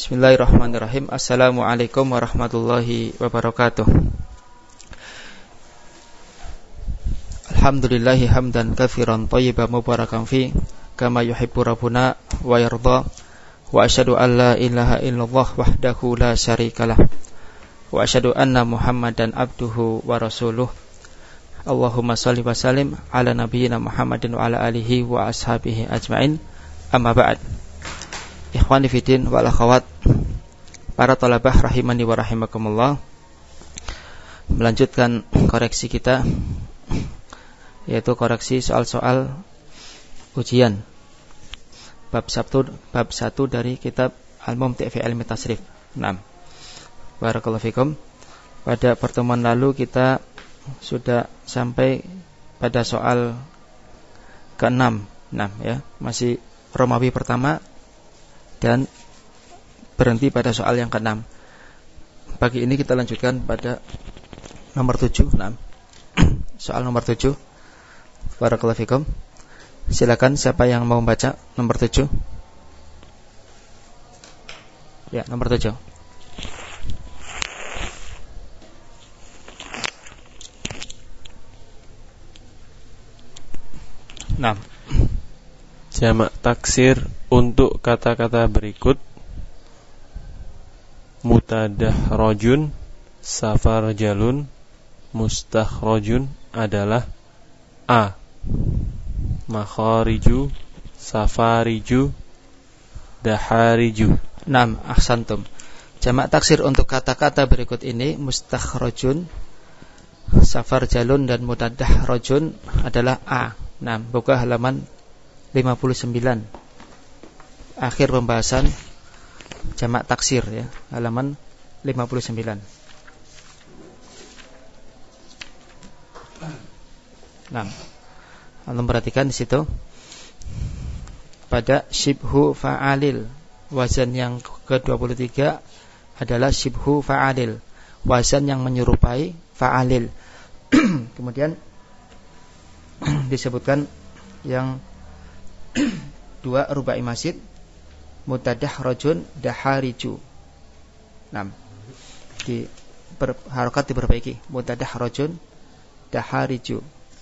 Bismillahirrahmanirrahim. Assalamualaikum warahmatullahi wabarakatuh. Alhamdulillahi hamdan katsiran thayyiban mubarakan fi kama yuhibbu rabbuna wa yarda. Wa asyhadu an la ilaha illallah wahdahu la syarikalah. Wa asyhadu anna Muhammadan abduhu wa rasuluh. Allahumma shalli wa sallim ala nabiyyina Muhammadin wa ala alihi wa ashabihi ajmain. Amma ba'd. Ikhwani fiddin wal akhawat, para thalabah rahimani wa rahimakumullah. Melanjutkan koreksi kita, yaitu koreksi soal-soal ujian bab 1 dari kitab Al-Mumti' fi Ilmi Tasrif. 6. Barakallahu fikum. Pada pertemuan lalu kita sudah sampai pada soal ke-6. 6 ya, masih Romawi pertama dan berhenti pada soal yang ke-6. Pagi ini kita lanjutkan pada nomor 7. 6. Soal nomor 7. Barakallahu fikum. Silakan siapa yang mau membaca nomor 7? Ya, nomor 7. Nah, jamak taksir untuk kata-kata berikut: mutadahrajun, safarjalun, mustakhrajun adalah A. Makhariju, safariju, dahariju. 6. Ahsantum. Jamak taksir untuk kata-kata berikut ini: mustakhrajun, safarjalun, dan mutadahrajun adalah A. 6. Buka halaman 59. Akhir pembahasan jamak taksir ya, halaman 59. Nah, antum perhatikan di situ pada syibhu fa'alil, wazan yang ke-23 adalah syibhu fa'alil, wazan yang menyerupai fa'alil. Kemudian disebutkan yang 2 rubai masid, mutadahrajun, dahariju. 6. Harokat diperbaiki, mutadahrajun, dahariju.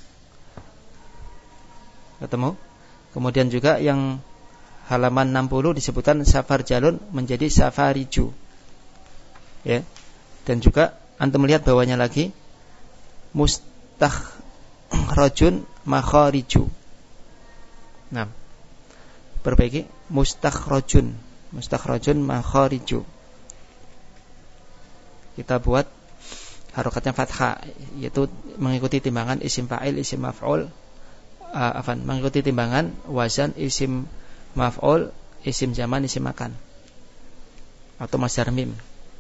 Ketemu? Kemudian juga yang halaman 60 disebutkan safarjalun menjadi safariju. Ya. Dan juga antum melihat bawahnya lagi mustakhrajun, makhariju. 6. Perbaiki, mustakhrajun, makhariju. Kita buat harokatnya fathah, yaitu mengikuti timbangan isim fa'il, isim maf'ul, mengikuti timbangan wazan isim maf'ul, isim zaman, isim makan, atau masdar mim.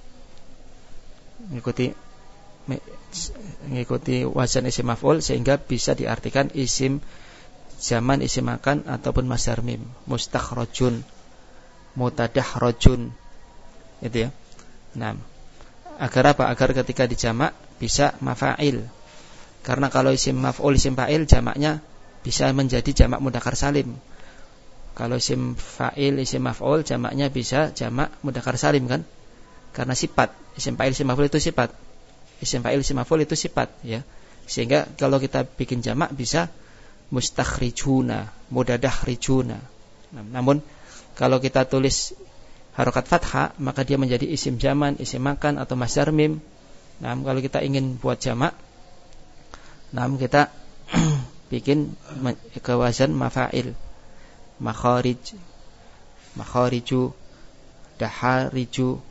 Mengikuti wazan isim maf'ul sehingga bisa diartikan isim zaman, isim makan, ataupun masdar mim. Mustakhrajun, mutadahrajun, itu ya. 6. Agar apa? Agar ketika dijamak bisa mafa'il. Karena kalau isim maf'ul, isim fa'il, jamaknya bisa menjadi jamak mudzakkar salim. Kalau isim fa'il, isim maf'ul, jamaknya bisa jamak mudzakkar salim kan? Karena sifat. Isim fa'il, isim maf'ul itu sifat. Isim fa'il, isim maf'ul itu sifat ya. Sehingga kalau kita bikin jamak bisa mustakhrijuna, mudadakhrijuna. Namun kalau kita tulis harokat fathah, maka dia menjadi isim zaman, isim makan, atau masdar mim. Nah, kalau kita ingin buat jamak, kita bikin ke wazan mafa'il, makharij, makhariju, dahariju,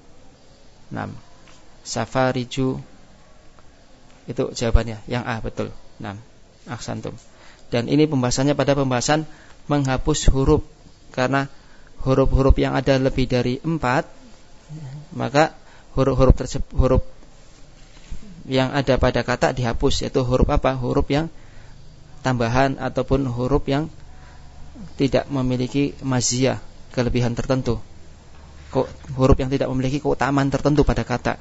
safariju. Itu jawabannya, yang A betul. Ahsantum. Dan ini pembahasannya pada pembahasan menghapus huruf. Karena huruf-huruf yang ada lebih dari 4, maka huruf yang ada pada kata dihapus. Yaitu huruf apa? Huruf yang tambahan ataupun huruf yang tidak memiliki maziyah, kelebihan tertentu. Huruf yang tidak memiliki keutamaan tertentu pada kata.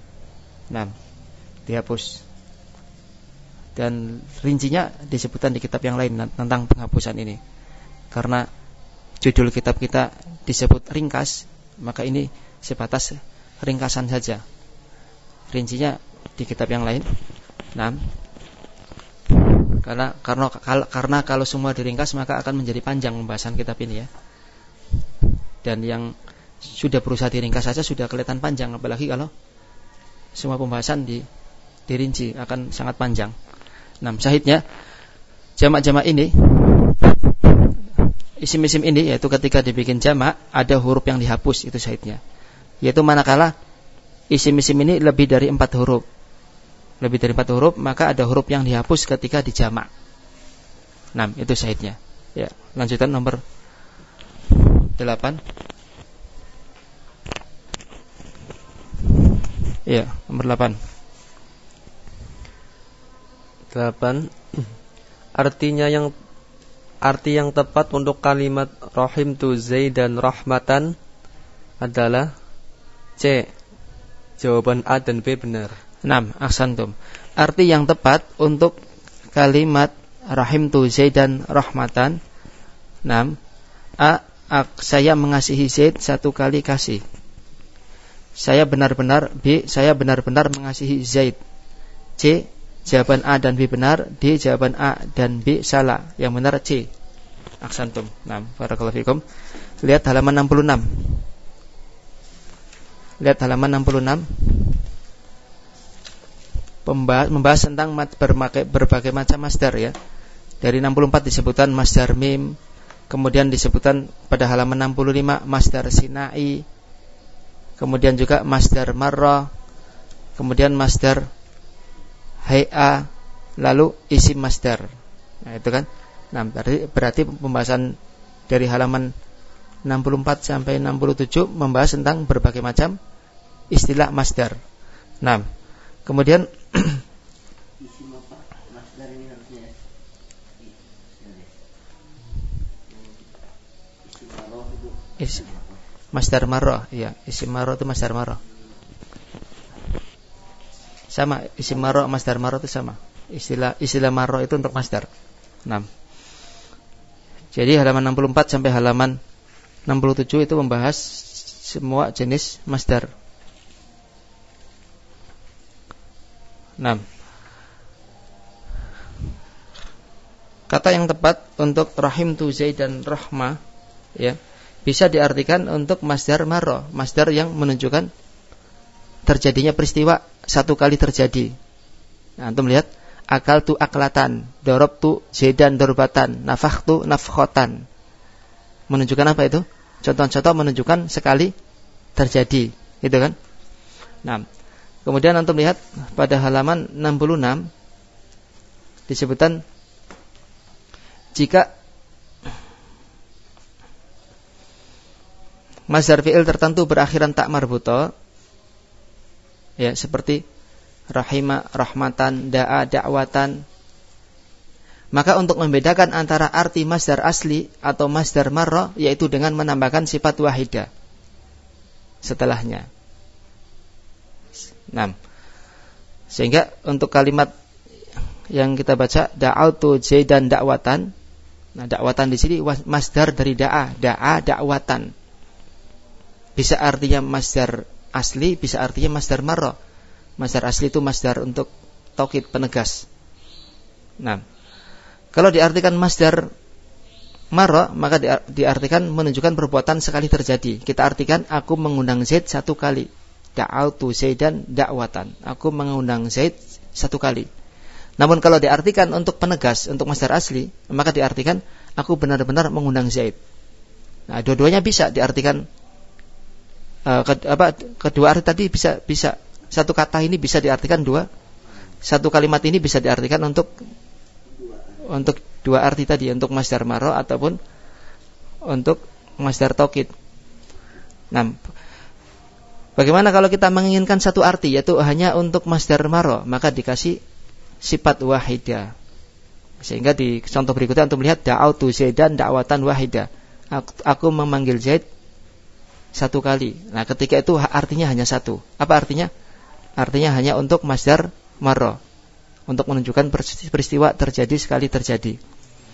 Dihapus. Dan rincinya disebutkan di kitab yang lain tentang penghapusan ini. Karena judul kitab kita disebut ringkas, maka ini sebatas ringkasan saja. Rincinya di kitab yang lain. Nah, karena kalau semua diringkas maka akan menjadi panjang pembahasan kitab ini ya. Dan yang sudah berusaha diringkas saja sudah kelihatan panjang, apalagi kalau semua pembahasan dirinci akan sangat panjang. Nah, syahidnya jamak-jamak ini, isim-isim ini yaitu ketika dibikin jamak ada huruf yang dihapus, itu syahidnya. Yaitu manakala isim-isim ini lebih dari 4 huruf. Lebih dari 4 huruf, maka ada huruf yang dihapus ketika dijamak. 6, itu syahidnya. Ya, lanjutan nomor 8. Ya, nomor 8. 8. Arti yang tepat untuk kalimat rahimtu Zaidan rahmatan adalah C. Jawaban A dan B benar. 6. Ahsantum. Arti yang tepat untuk kalimat rahimtu Zaidan rahmatan. 6. A. Saya mengasihi Zaid 1 kali kasih. Saya benar-benar. B. Saya benar-benar mengasihi Zaid. C. Jawaban A dan B benar. D. Jawaban A dan B salah. Yang benar C. Ahsantum. 6. Barakallahu fikum. Lihat halaman 66. Lihat halaman 66. Membahas tentang berbagai macam masdar ya. Dari 64 disebutkan masdar mim, kemudian disebutkan pada halaman 65 masdar sinai, kemudian juga masdar marra, kemudian masdar hay'a, lalu isim masdar. Nah, itu kan. Nah, berarti pembahasan dari halaman 64 sampai 67 membahas tentang berbagai macam istilah masdar. Nah, kemudian masdar marrah, iya, isim marrah itu masdar marrah. Sama, isim marrah masdar marrah itu sama. Istilah marrah itu untuk masdar. 6. Jadi halaman 64 sampai halaman 67 itu membahas semua jenis masdar. 6. Kata yang tepat untuk rahim tu Zaid dan rahmah ya, bisa diartikan untuk masdar marra, masdar yang menunjukkan terjadinya peristiwa 1 kali terjadi. Nah, antum lihat, akal tu aklatan, dorob tu Zaidan dorbatan, nafakh tu nafkhotan. Menunjukkan apa itu? Contoh-contoh menunjukkan sekali terjadi, gitu kan? Nah, kemudian antum lihat pada halaman 66 disebutkan jika masdar fi'il tertentu berakhiran tak marbuta ya, seperti rahima, rahmatan, da'a, da'watan, maka untuk membedakan antara arti masdar asli atau masdar marra yaitu dengan menambahkan sifat wahidah setelahnya. Nah, sehingga untuk kalimat yang kita baca da'autu Zaidan da'watan, nah da'watan di sini masdar dari da'a, da'watan. Bisa artinya masdar asli, bisa artinya masdar marra. Masdar asli itu masdar untuk taukid, penegas. Nah, kalau diartikan masdar marra, maka diartikan menunjukkan perbuatan sekali terjadi. Kita artikan aku mengundang Zaid 1 kali. Da'autu Zaidan da'watan. Aku mengundang Zaid 1 kali. Namun kalau diartikan untuk penegas, untuk masdar asli, maka diartikan aku benar-benar mengundang Zaid. Nah, dua-duanya bisa diartikan. Kedua arti tadi bisa satu kata ini bisa diartikan dua, satu kalimat ini bisa diartikan untuk dua arti tadi, untuk masdar marra ataupun untuk masdar taukid. Nah, bagaimana kalau kita menginginkan satu arti yaitu hanya untuk masdar marra, maka dikasih sifat wahidah. Sehingga di contoh berikutnya untuk melihat da'autu Zaidan da'watan wahidah. Aku memanggil Zaid 1 kali. Nah, ketika itu artinya hanya 1. Apa artinya? Artinya hanya untuk masdar marra, untuk menunjukkan peristiwa terjadi sekali terjadi.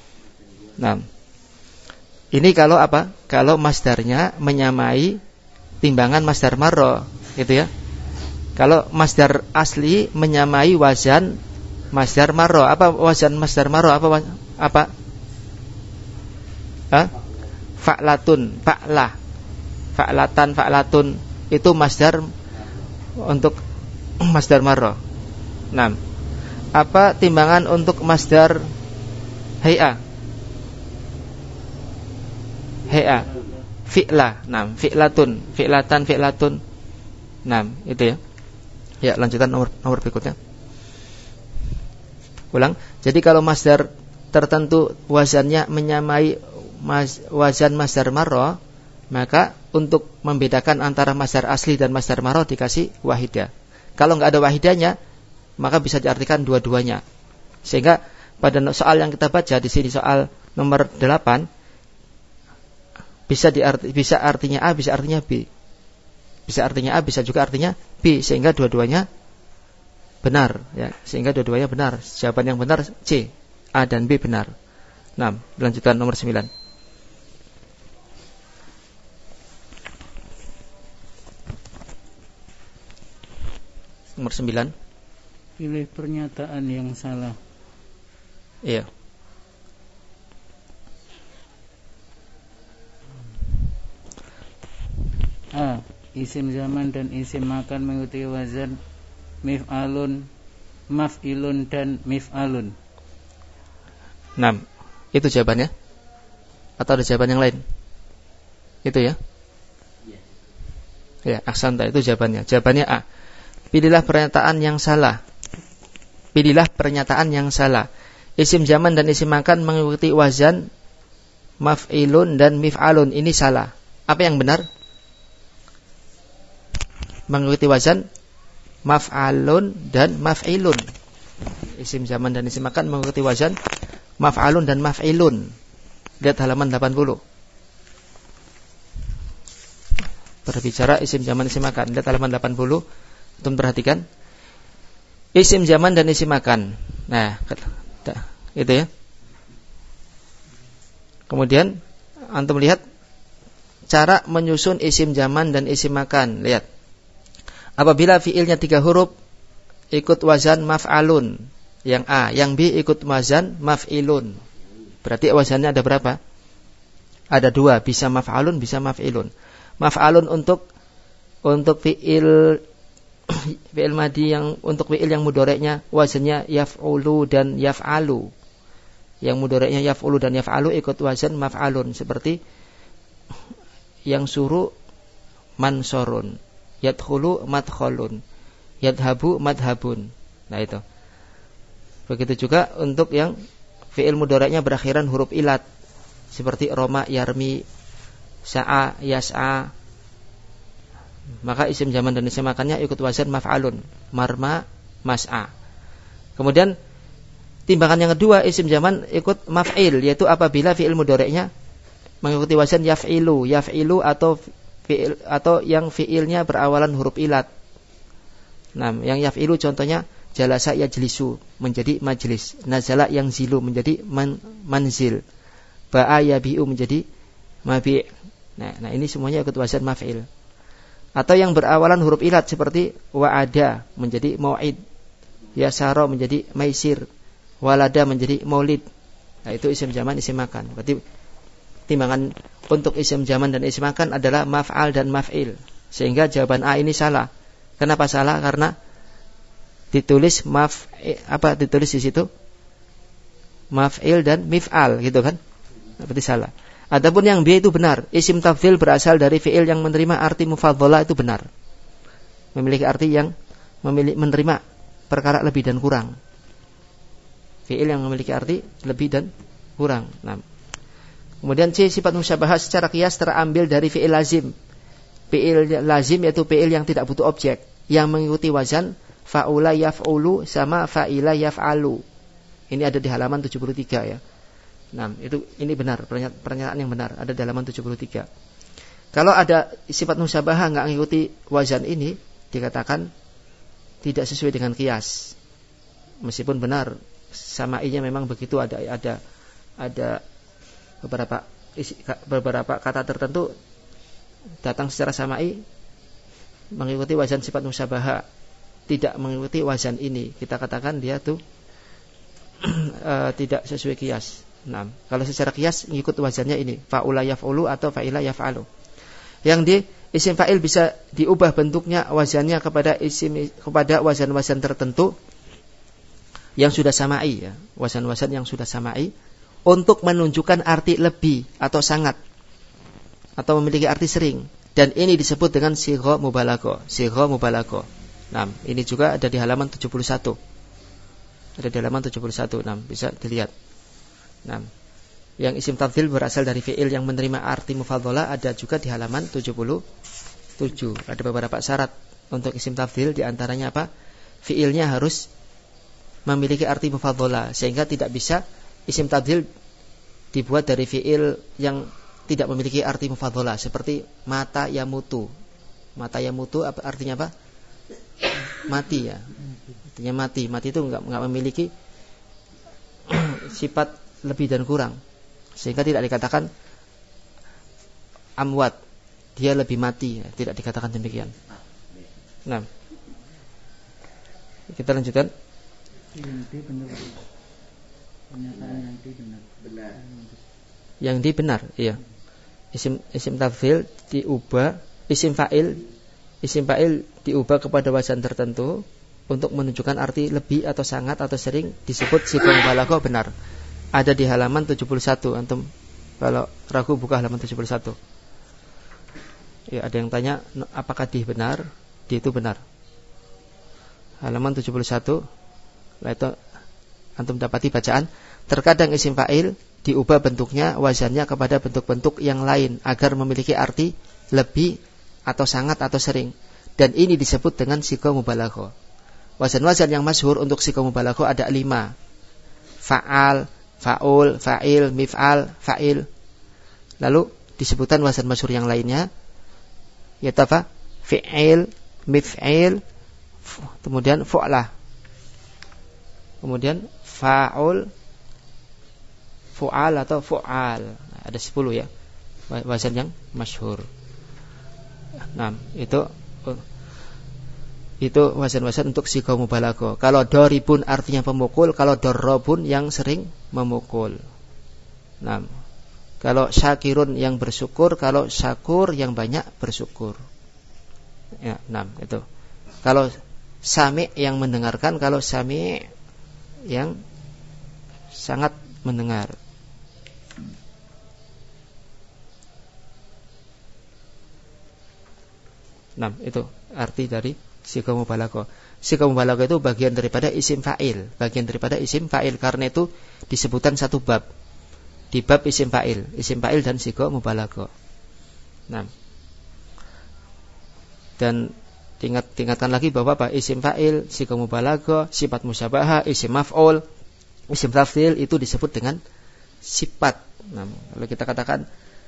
Nah, ini kalau apa? Kalau masdarnya menyamai timbangan masdar marra, gitu ya. Kalau masdar asli menyamai wazan masdar marra, apa wazan masdar marra? Apa? Fa'latun, fa'lah. Fa'latan, fa'latun itu masdar untuk masdar marra. 6. Apa timbangan untuk masdar hay'a? Hay'a. Fi'la. 6. Fi'latun, fi'latan, fi'latun. 6, itu ya. Ya, lanjutan nomor berikutnya. Ulang. Jadi kalau masdar tertentu wazannya menyamai wazan masdar marra, maka untuk membedakan antara masdar asli dan masdar marra dikasih wahidah. Kalau enggak ada wahidahnya, maka bisa diartikan dua-duanya. Sehingga pada soal yang kita baca di sini, soal nomor 8, bisa artinya A, bisa artinya B. Bisa artinya A, bisa juga artinya B, sehingga dua-duanya benar, ya. Sehingga dua-duanya benar. Jawaban yang benar C, A dan B benar. 6. Lanjutan nomor 9. Nomor 9. Pilih pernyataan yang salah. Iya. A. Isim zaman dan isim makan mengikuti wazan mif'alun, maf'ilun dan mif'alun. 6. Itu jawabannya? Atau ada jawaban yang lain? Itu ya? Ya, ahsanta, itu jawabannya. Jawabannya A. Pilihlah pernyataan yang salah. Pilihlah pernyataan yang salah. Isim zaman dan isim makan mengikuti wazan maf'ilun dan mif'alun. Ini salah. Apa yang benar? Mengikuti wazan maf'alun dan maf'ilun. Isim zaman dan isim makan mengikuti wazan maf'alun dan maf'ilun. Lihat halaman 80. Berbicara isim zaman isim makan. Lihat halaman 80. Antum perhatikan isim zaman dan isim makan. Nah, itu ya. Kemudian antum lihat cara menyusun isim zaman dan isim makan. Lihat. Apabila fiilnya 3 huruf ikut wazan maf'alun, yang A, yang B ikut wazan maf'ilun. Berarti wazannya ada berapa? Ada 2, bisa maf'alun, bisa maf'ilun. Maf'alun untuk fiil madi, yang untuk fiil yang mudhoreknya wazannya yaf'ulu dan yaf'alu. Yang mudhoreknya yaf'ulu dan yaf'alu ikut wazan maf'alun, seperti yang suruh mansorun, yadkhulu madkhalun, yadhabu madhabun. Nah itu. Begitu juga untuk yang fiil mudhoreknya berakhiran huruf ilat, seperti roma yarmi, sa'a yas'a. Maka isim zaman dan isim makannya ikut wazan maf'alun, marma, mas'a. Kemudian timbangan yang kedua, isim zaman ikut maf'il, yaitu apabila fi'il mudhoreknya mengikuti wazan yaf'ilu atau yang fi'ilnya berawalan huruf ilat. Nah, yang yaf'ilu contohnya jalasa yajlisu menjadi majlis, nazala yang zilu menjadi manzil, ba'a yabi'u menjadi mabi'. Nah, ini semuanya ikut wazan maf'il. Atau yang berawalan huruf ilat seperti wa'ada menjadi mau'id, yasara menjadi maisir, walada menjadi maulid. Nah, itu isim zaman isim makan. Berarti timbangan untuk isim zaman dan isim makan adalah maf'al dan maf'il. Sehingga jawaban A ini salah. Kenapa salah? Karena ditulis ditulis di situ maf'il dan mif'al, gitu kan? Berarti salah. Adapun yang B itu benar. Isim tafdhil berasal dari fi'il yang menerima arti mufadhalah, itu benar. Memiliki arti yang menerima perkara lebih dan kurang. Fi'il yang memiliki arti lebih dan kurang. Nah. Kemudian C, sifat musyabahah secara qiyas terambil dari fi'il lazim. Fi'il lazim yaitu fi'il yang tidak butuh objek, yang mengikuti wazan fa'ula yaf'ulu sama fa'ila yaf'alu. Ini ada di halaman 73 ya. Nah, ini benar, pernyataan yang benar ada di halaman 73. Kalau ada sifat musyabahah enggak mengikuti wazan ini, dikatakan tidak sesuai dengan qiyas. Meskipun benar samainya memang begitu, ada beberapa kata tertentu datang secara samai mengikuti wazan sifat musyabaha, tidak mengikuti wazan ini, kita katakan dia tuh tidak sesuai qiyas. Nah, kalau secara qiyas ngikut wazannya ini, fa'ula yaf'ulu atau fa'ila yaf'alu. Yang di isim fa'il bisa diubah bentuknya wazannya kepada wazan-wazan tertentu yang sudah samai ya, wazan-wazan yang sudah samai untuk menunjukkan arti lebih atau sangat atau memiliki arti sering, dan ini disebut dengan sigha mubalaghah. Sigha mubalaghah. Nah, ini juga ada di halaman 71. Ada di halaman 71. Nah, bisa dilihat. Nah, yang isim tafdhil berasal dari fi'il yang menerima arti mufadhalah ada juga di halaman 77. Ada beberapa syarat untuk isim tafdhil, di antaranya apa? Fi'ilnya harus memiliki arti mufadhalah, sehingga tidak bisa isim tafdhil dibuat dari fi'il yang tidak memiliki arti mufadhalah, seperti mata yamutu. Mata yamutu artinya apa? Mati ya. Artinya mati. Mati itu enggak memiliki sifat lebih dan kurang, sehingga tidak dikatakan amwat, dia lebih mati ya. Tidak dikatakan demikian. Nah, kita lanjutkan. Yang di benar, iya. Isim tafdhil diubah, isim fa'il diubah kepada wazan tertentu untuk menunjukkan arti lebih atau sangat atau sering, disebut sigha mubalaghah benar. Ada di halaman 71. Antum kalau ragu buka halaman 71. Ya, ada yang tanya apakah di benar? Di itu benar. Halaman 71. Lah itu antum dapati bacaan, terkadang isim fa'il diubah bentuknya, wazannya kepada bentuk-bentuk yang lain agar memiliki arti lebih atau sangat atau sering, dan ini disebut dengan sigha mubalaghah. Wazan-wazan yang masyhur untuk sigha mubalaghah ada 5. Fa'al, fa'ul, fa'il, mif'al, fa'il. Lalu disebutkan wazan masyhur yang lainnya, yaitu apa? Fi'il, mif'il, kemudian fu'lah, kemudian fa'ul, fu'al atau fu'al. Ada 10 ya wazan yang masyhur. Nah, itu wazan-wazan untuk sigha mubalaghah. Kalau doribun artinya pemukul, kalau dorrobun yang sering memukul. Nah, kalau syakirun yang bersyukur, kalau syakur yang banyak bersyukur. Ya, nah itu. Kalau sami yang mendengarkan, kalau sami yang sangat mendengar. Nah, itu arti dari sigha mubalaghah. Sigha mubalaghah itu bagian daripada isim fa'il, karena itu disebutkan satu bab. Di bab isim fa'il dan sigha mubalaghah. Nah, dan tingkatkan lagi bahwa apa? Isim fa'il, sigha mubalaghah, sifat musyabahah, isim maf'ul, isim tafdhil itu disebut dengan sifat. Nah, kalau kita katakan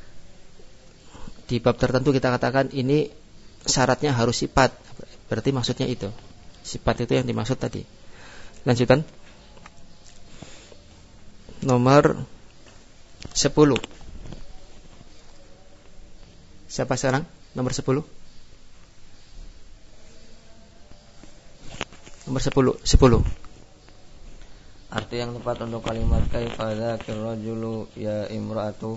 di bab tertentu kita katakan ini syaratnya harus sifat, berarti maksudnya itu. Sifat itu yang dimaksud tadi. Lanjutkan. Nomor 10. Siapa sekarang? Nomor 10. Nomor 10. Arti yang tepat untuk kalimat kaifa dzakir rajulu ya imra'atu.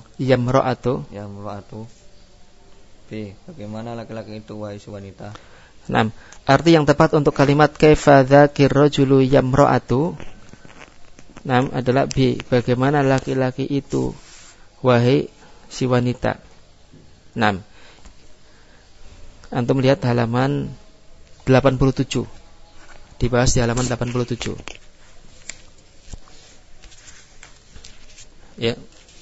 B. Bagaimana laki-laki itu wahai wanita? 6. Arti yang tepat untuk kalimat kaifa dzakir rajulu yamra'atu 6 adalah B. Bagaimana laki-laki itu wahai si wanita. 6. Antum lihat halaman 87. Dibahas di halaman 87. Ya.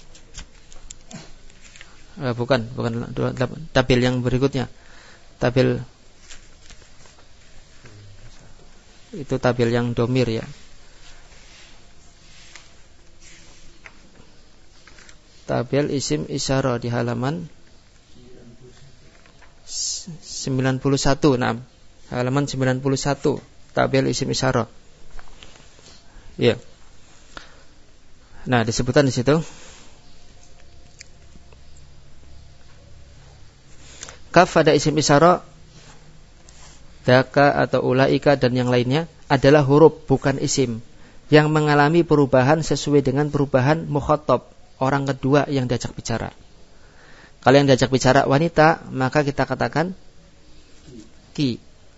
Bukan tabel yang berikutnya. Tabel itu tabel yang domir ya. Tabel isim isyarah di halaman 91. Nah, halaman 91 tabel isim isyarah. Ya. Nah, disebutkan di situ kaf pada isim isyara, daka atau ulaika dan yang lainnya adalah huruf bukan isim yang mengalami perubahan sesuai dengan perubahan mukhatab, orang kedua yang diajak bicara. Kalau yang diajak bicara wanita, maka kita katakan ki.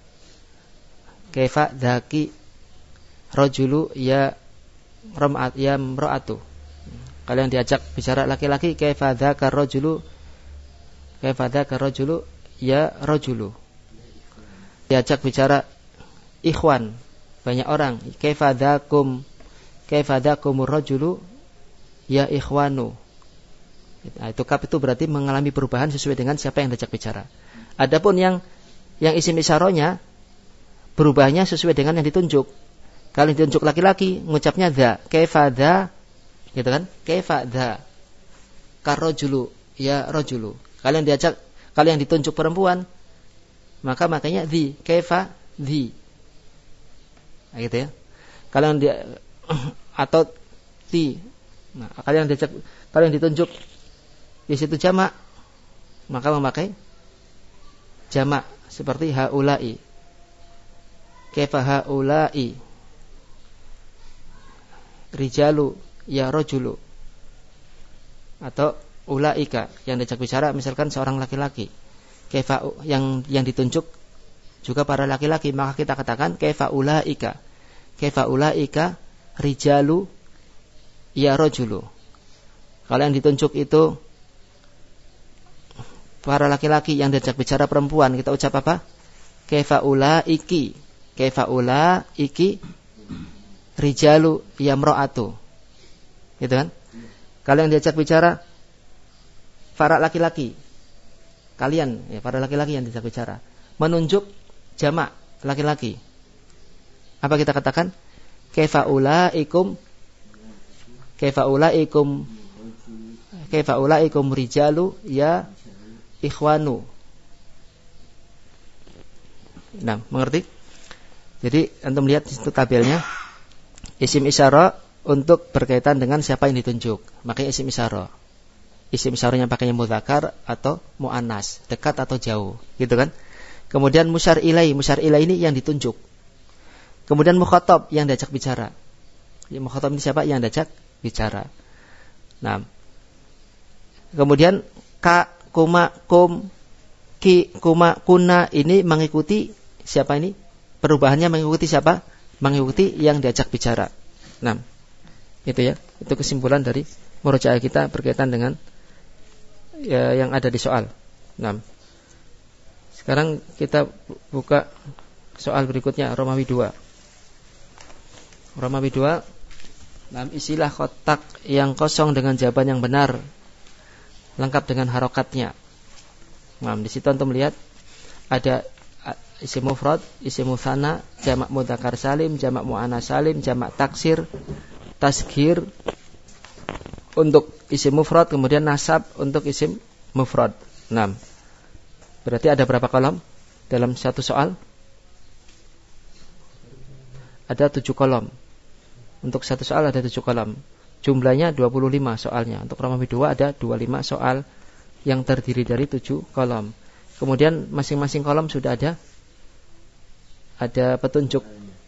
Kaifa dzaki rajulu ya mra'atu. Kalau yang diajak bicara laki-laki, kaifa dzaka rajulu ya rajulu. Diajak bicara ikhwan, banyak orang, kaifa dzakumur rajulu ya ikhwanu. Nah, itu kaf itu berarti mengalami perubahan sesuai dengan siapa yang diajak bicara. Adapun yang isim isyarahnya berubahnya sesuai dengan yang ditunjuk. Kalau yang ditunjuk laki-laki, ngucapnya dza, kaifa dza, gitu kan? Kaifa dza karrajulu ya rajulu. Kalau yang ditunjuk perempuan, maka makanya dzi, kaifa dzi. Nah, gitu ya. Kalau yang atau ti. Nah, kalau yang ditunjuk di situ jamak, maka memakai jamak seperti haula'i. Kaifa haula'i rijalu ya rajulu. Atau ulaika yang diajak bicara misalkan seorang laki-laki. Kaifa yang ditunjuk juga para laki-laki, maka kita katakan kaifa ulaika. Kaifa ulaika rijalu ya rajulu. Kalau yang ditunjuk itu para laki-laki yang diajak bicara perempuan, kita ucap apa? Kaifa ulaiki. Kaifa ulaiki rijalu ya mra'atu. Gitu kan? Kalau yang diajak bicara para laki-laki, kalian ya, para laki-laki yang diajak bicara menunjuk jamak laki-laki, apa kita katakan? Kaifa ulaikum rijalu ya ikhwanu. Nah, mengerti? Jadi antum lihat di situ tabelnya, isim isyara untuk berkaitan dengan siapa yang ditunjuk, makanya isim isyara. Isim isyaranya pakainya mudzakkar atau muannas, dekat atau jauh, gitu kan? Kemudian musyar ilai ini yang ditunjuk. Kemudian mukhatab yang diajak bicara. Ya, mukhatab ini siapa? Yang diajak bicara. Nah, kemudian ka, kuma, kum, ki, kuma, kuna ini mengikuti siapa ini? Perubahannya mengikuti siapa? Mengikuti yang diajak bicara. Nah, itu ya. Itu kesimpulan dari murojaah kita berkaitan dengan ya, yang ada di soal. Nah, sekarang kita buka soal berikutnya, Romawi 2. Romawi 2. Nah, isilah kotak yang kosong dengan jawaban yang benar, lengkap dengan harokatnya. Nah, di situ antum melihat ada isim mufrad, isim mutsanna, jamak mudzakkar salim, jamak muannas salim, jamak taksir, tasghir untuk isim mufrad, kemudian nasab untuk isim mufrad. 6. Berarti ada berapa kolom dalam satu soal? Ada 7 kolom. Untuk satu soal ada 7 kolom. Jumlahnya 25 soalnya. Untuk Romawi 2 ada 25 soal yang terdiri dari 7 kolom. Kemudian masing-masing kolom sudah ada petunjuk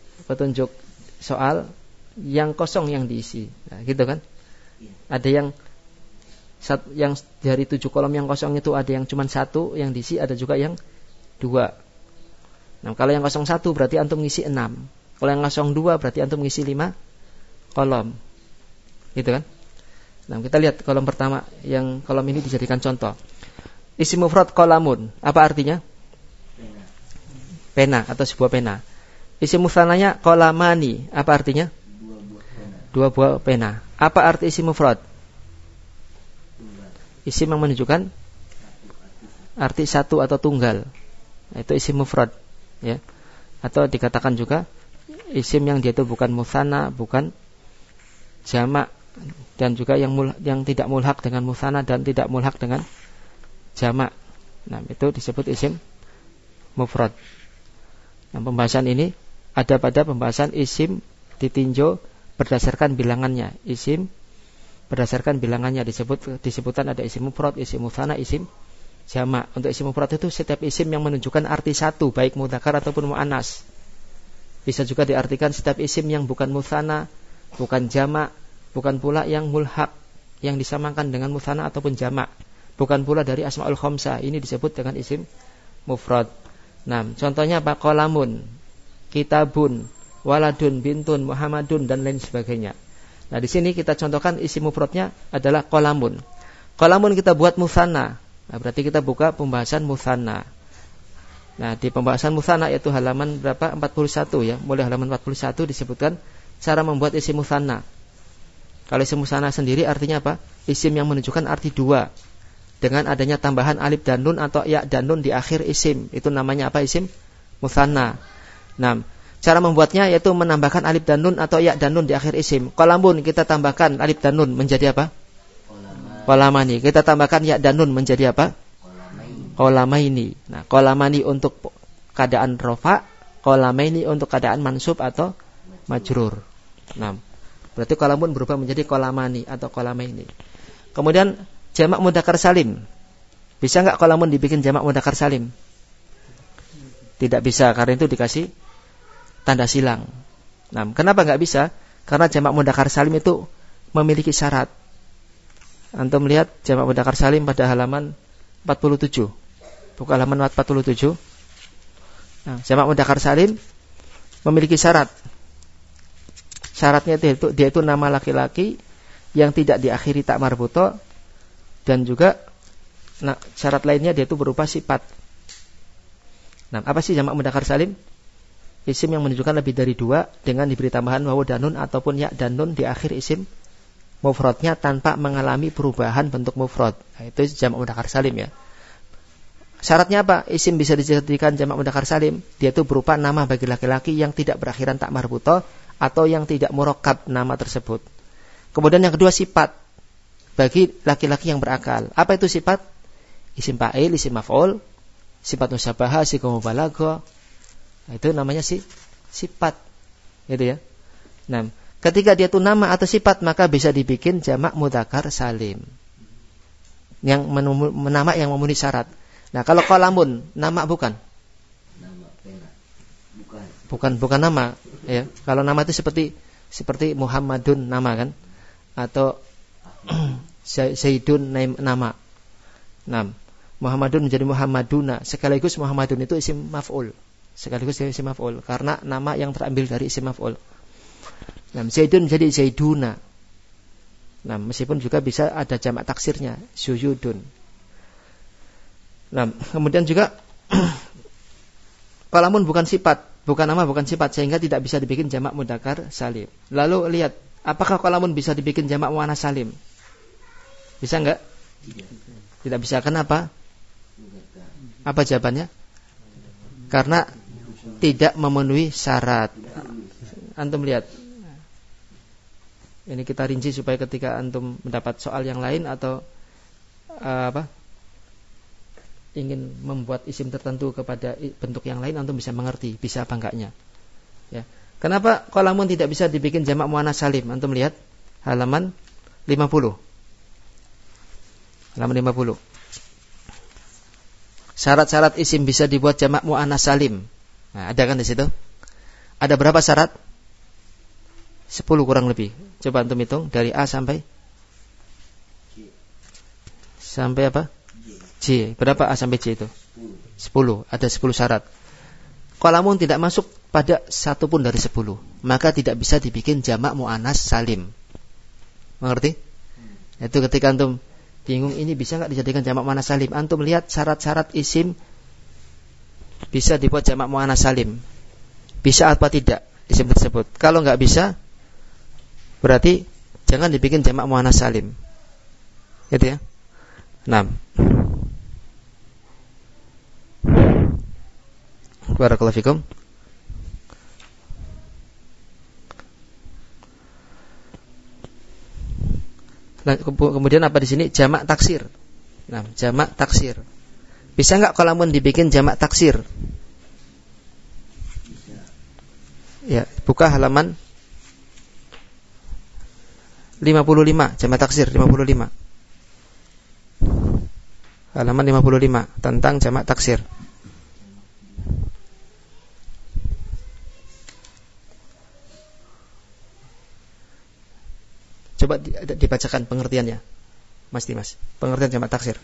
soal yang kosong yang diisi. Nah, gitu kan? Ada yang dari 7 kolom yang kosong itu ada yang cuma 1 yang diisi, ada juga yang 2. Nah, kalau yang kosong 1 berarti antum ngisi 6. Kalau yang kosong 2 berarti antum ngisi 5 kolom. Gitu kan? Nah, kita lihat kolom pertama, yang kolom ini dijadikan contoh. Isim mufrad qalamun, apa artinya? Pena atau sebuah pena. Isim mutsananya qalamani, apa artinya? 2 buah pena. Apa arti isim mufrad? Isim yang menunjukkan arti satu atau tunggal. Itu isim mufrad, ya. Atau dikatakan juga isim yang dia itu bukan mutsanna, bukan jamak, dan juga yang tidak mulhaq dengan mutsanna dan tidak mulhaq dengan jamak. Nah, itu disebut isim mufrad. Nah, pembahasan ini ada pada pembahasan isim ditinjau berdasarkan bilangannya. Isim berdasarkan bilangannya disebutkan ada isim mufrad, isim mutsanna, isim jamak. Untuk isim mufrad itu setiap isim yang menunjukkan arti satu, baik mudzakkar ataupun muannas. Bisa juga diartikan setiap isim yang bukan mutsanna, bukan jamak, bukan pula yang mulhaq, yang disamakan dengan mutsanna ataupun jamak. Bukan pula dari asmaul khamsah. Ini disebut dengan isim mufrad. Nah, contohnya apa? Qalamun, kitabun, waladun, bintun, muhammadun, dan lain sebagainya. Nah, di sini kita contohkan isim mufradnya adalah qalamun. Qalamun kita buat mutsanna. Nah, berarti kita buka pembahasan mutsanna. Nah, di pembahasan mutsanna yaitu halaman berapa? 41 ya. Mulai halaman 41 disebutkan cara membuat isim mutsanna. Kalau isim mutsanna sendiri artinya apa? Isim yang menunjukkan arti dua dengan adanya tambahan alif dan nun atau ya dan nun di akhir isim. Itu namanya apa? Isim mutsanna. Nah, cara membuatnya yaitu menambahkan alif dan nun atau ya dan nun di akhir isim. Qalamun kita tambahkan alif dan nun menjadi apa? Qalamani. Kita tambahkan ya dan nun menjadi apa? Qalamaini. Nah, qalamani untuk keadaan rafa, qalamaini untuk keadaan mansub atau majrur. Nah, berarti qalamun berubah menjadi qalamani atau qalamaini. Kemudian jamak mudzakkar salim. Bisa enggak qalamun dibikin jamak mudzakkar salim? Tidak bisa, karena itu dikasih tanda silang. Nah, kenapa enggak bisa? Karena jamak mudzakkar salim itu memiliki syarat. Antum lihat jamak mudzakkar salim pada halaman 47. Buka halaman 47. Nah, jamak mudzakkar salim memiliki syarat. Syaratnya itu dia itu nama laki-laki yang tidak diakhiri tak marbuto, dan juga syarat lainnya dia itu berupa sifat. Nah, apa sih jamak mudzakkar salim? Isim yang menunjukkan lebih dari dua dengan diberi tambahan wawu dan nun ataupun ya dan nun di akhir isim mufradnya tanpa mengalami perubahan bentuk mufrad. Nah, itu jamak mudzakkar salim ya. Syaratnya apa? Isim bisa dijadikan jamak mudzakkar salim, dia itu berupa nama bagi laki-laki yang tidak berakhiran tak marbuto atau yang tidak murakkab nama tersebut. Kemudian yang kedua sifat bagi laki-laki yang berakal. Apa itu sifat? Isim fa'il, isim maf'ul, sifat musyabahah, sifat mubalaghah. Nah, itu namanya sifat. Gitu ya. Nah, ketika dia itu nama atau sifat maka bisa dibikin jamak mudzakkar salim. Yang nama yang memenuhi syarat. Nah, kalau qalamun nama bukan? Nama pena. Bukan nama, ya. Kalau nama itu seperti Muhammadun nama kan? Atau Zaidun nama. Nah, Muhammadun menjadi Muhammaduna, sekaligus Muhammadun itu isim maf'ul. Sekaligus isim maf'ul karena nama yang terambil dari isim maf'ul. Nah, Zaidun menjadi Zaiduna. Nah, meskipun juga bisa ada jamak taksirnya, Zuyudun. Nah, kemudian juga qalamun bukan sifat, bukan nama, bukan sifat, sehingga tidak bisa dibikin jamak mudzakkar salim. Lalu lihat, apakah qalamun bisa dibikin jamak muannats salim? Bisa enggak? Tidak bisa. Kenapa? Apa jawabannya? Karena tidak memenuhi syarat. Antum lihat. Ini kita rinci supaya ketika antum mendapat soal yang lain atau ingin membuat isim tertentu kepada bentuk yang lain, antum bisa mengerti bisa apa enggaknya. Ya. Kenapa qalamun tidak bisa dibikin jamak muannats salim? Antum lihat halaman 50. Halaman 50. Syarat-syarat isim bisa dibuat jamak muannats salim. Nah, ada kan di situ? Ada berapa syarat? 10 kurang lebih. Coba antum hitung dari A sampai apa? J. Berapa A sampai J itu? 10. Ada 10 syarat. Qalamun tidak masuk pada satu pun dari 10, maka tidak bisa dibikin jamak muannats salim. Mengerti? Itu ketika antum bingung ini bisa enggak dijadikan jamak muannats salim, antum lihat syarat-syarat isim bisa dibuat jamak muannats salim. Bisa apa tidak isim tersebut? Kalau enggak bisa, berarti jangan dibikin jamak muannats salim. Gitu ya. 6. Barakallahu fikum. Nah, kemudian apa di sini? Jamak taksir. Nah, jamak taksir. Bisa enggak qalamun dibikin jamak taksir? Ya, buka halaman 55, jamak taksir 55. Halaman 55 tentang jamak taksir. Coba dibacakan pengertiannya, Mas Dimas. Pengertian jamak taksir.